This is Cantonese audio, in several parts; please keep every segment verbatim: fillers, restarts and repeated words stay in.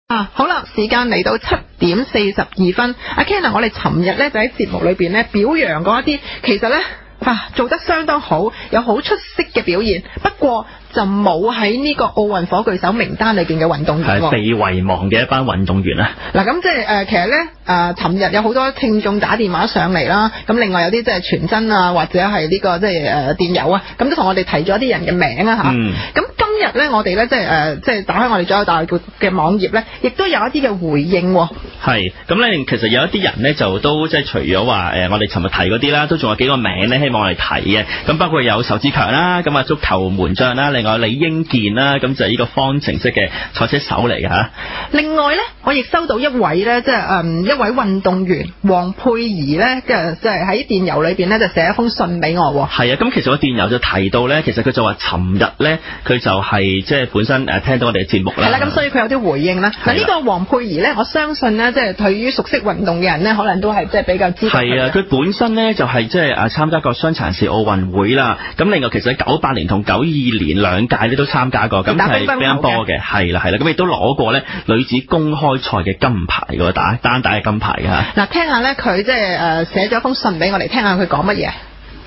啊，好啦，時間嚟到七點四十二分。阿 Ken 啊，我哋尋日咧就喺節目裏邊咧表揚過一啲，其實咧啊做得相當好，有好出色嘅表現，不過就冇喺呢個奧運火炬手名單裏邊嘅運動員， 係被遺忘嘅一班運動員啊。 嗱，咁即係誒，其實咧誒，尋日有好多聽眾打電話上嚟啦，咁另外有啲即係傳真啊，或者係呢個即係誒電郵啊，咁都同我哋提咗一啲人嘅名啊吓。 嗯。 咁今日咧，我哋咧即係誒，即係打開我哋左右大嘅嘅網頁咧，亦都有一啲嘅回應。 係，咁咧其實有一啲人咧就都即係除咗話誒，我哋尋日提嗰啲啦，都仲有幾個名咧，希望我哋提嘅。咁包括有仇志強啦，咁啊足球門將啦，另外李英健啦，咁就係呢個方程式嘅賽車手嚟嘅吓。另外咧，我亦收到一位咧，即係誒一位運動員黃佩儀咧，即係即係喺電郵裏邊咧就寫一封信俾我。係啊，咁其實個電郵就提到咧，其實佢就話尋日咧佢就係即係本身誒聽到我哋嘅節目啦。 係啦，咁所以佢有啲回應啦。嗱，呢個黃佩儀咧，我相信咧，即係對於熟悉運動嘅人咧，可能都係即係比較知道。 係啊，佢本身咧就係即係誒參加過傷殘人士奧運會啦。咁另外其實喺九八年同九二年兩屆咧都參加過，咁係乒乓波嘅，係啦係啦，咁亦都攞過咧女子公開賽嘅金牌嘅打單打嘅金牌嘅嚇。 嗱，聽下咧佢即係誒寫咗封信俾我哋，聽下佢講乜嘢。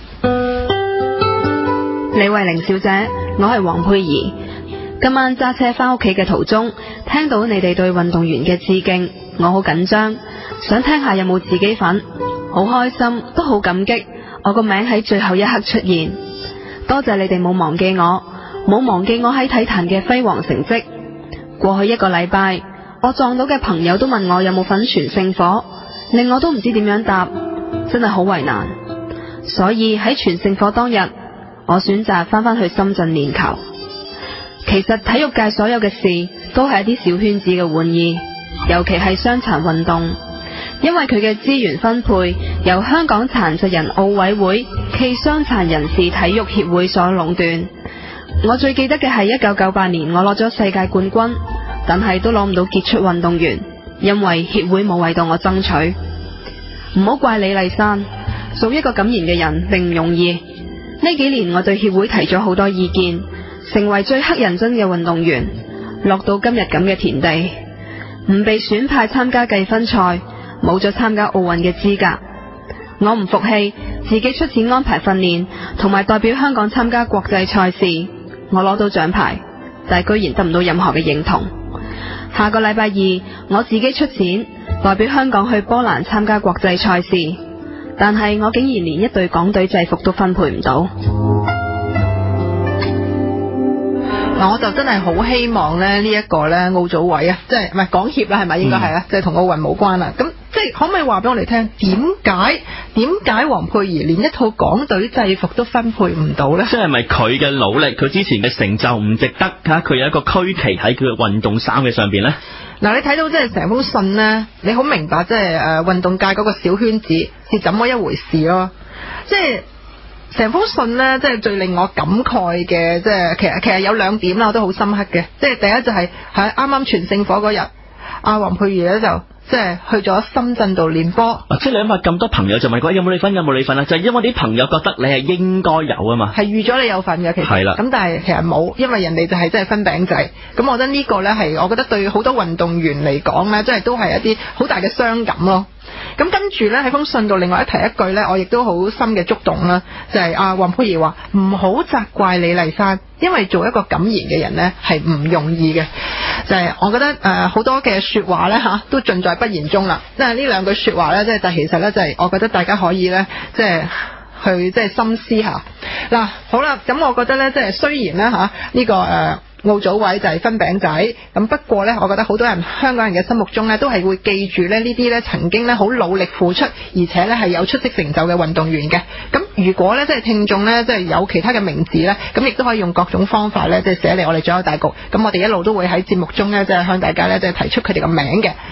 李慧玲小姐，我係黃佩儀。今晚揸車翻屋企嘅途中，聽到你哋對運動員嘅致敬，我好緊張，想聽下有冇自己份，好開心，都好感激我個名喺最後一刻出現。多謝你哋冇忘記我，冇忘記我喺體壇嘅輝煌成績。過去一個禮拜，我撞到嘅朋友都問我有冇份傳聖火，令我都唔知點樣答，真係好為難。所以喺傳聖火當日，我選擇翻返去深圳練球。其實體育界所有嘅事都係一啲小圈子嘅玩意，尤其係傷殘運動，因為佢嘅資源分配由香港殘疾人奧委會暨傷殘人士體育協會所壟斷。我最記得嘅係一九九八年我攞咗世界冠軍，但係都攞唔到傑出運動員，因為協會冇為到我爭取。唔好怪李麗珊，做一個敢言嘅人並唔容易。呢幾年我對協會提咗好多意見，成為最乞人憎嘅運動員，落到今日咁嘅田地，唔被選派參加計分賽，冇咗參加奧運嘅資格。我唔服氣，自己出錢安排訓練，同埋代表香港參加國際賽事。我攞到獎牌，但係居然得唔到任何嘅認同。下個禮拜二，我自己出錢代表香港去波蘭參加國際賽事，但係我竟然連一隊港隊制服都分配唔到。 我就真係好希望咧呢一個咧奧組委啊，即係唔係港協啦，係咪應該係啊？即係同奧運冇關啦。咁即係可唔可以話俾我哋聽，點解點解黃佩儀連一套港隊制服都分配唔到咧？ 即係咪佢嘅努力，佢之前嘅成就唔值得吓？佢有一個區旗喺佢嘅運動衫嘅上邊咧。 嗱，你睇到即係成封信咧，你好明白即係誒運動界嗰個小圈子係怎麼一回事咯？即係。成封信呢，即係最令我感慨嘅，即係其實其實有兩點啦，我都好深刻嘅。即係第一就係喺啱啱傳聖火嗰日，阿黃佩儀咧就即係去咗深圳度練波。 即係你諗下咁多朋友就問佢有冇你份，有冇你份啊？就係因為啲朋友覺得你係應該有啊嘛。係預咗你有份嘅，其實係啦。咁但係其實冇，因為人哋就係真係分餅仔。咁我覺得呢個呢，係我覺得對好多運動員嚟講呢，即係都係一啲好大嘅傷感咯。咁跟住呢，喺封信度另外一提一句呢，我亦都好深嘅觸動啦，就係阿黃佩儀話唔好責怪李麗珊，因為做一個敢言嘅人呢係唔容易嘅。就係、是、我覺得誒好、呃、多嘅說話呢，吓都盡在不言中啦。即係呢兩句說話呢，即係但其實呢，就係我覺得大家可以呢，即係去即係深思下。嗱，好啦，咁我覺得呢，即係雖然呢，吓呢、這個誒。呃奧組委就係分餅仔，咁不過呢，我覺得好多人香港人嘅心目中呢，都係會記住咧呢啲呢曾經呢好努力付出，而且呢係有出色成就嘅運動員嘅。咁如果呢，即係聽眾呢，即係有其他嘅名字呢，咁亦都可以用各種方法呢，即係寫嚟我哋左右大局。咁我哋一路都會喺節目中呢，即係向大家呢，即係提出佢哋嘅名嘅。